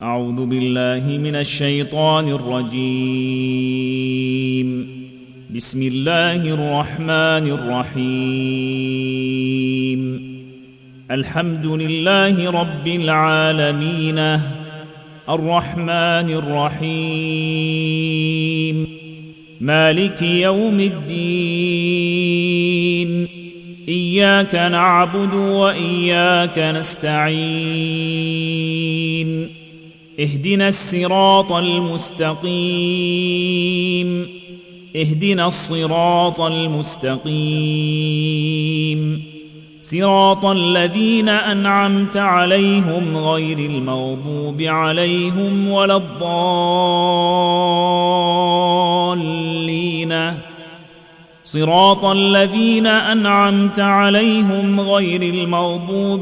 أعوذ بالله من الشيطان الرجيم. بسم الله الرحمن الرحيم. الحمد لله رب العالمين الرحمن الرحيم مالك يوم الدين. إياك نعبد وإياك نستعين. اهدنا الصراط المستقيم. اهدنا الصراط المستقيم صراط الذين أنعمت عليهم غير المغضوب عليهم ولا الضالين. صراط الذين أنعمت عليهم غير المغضوب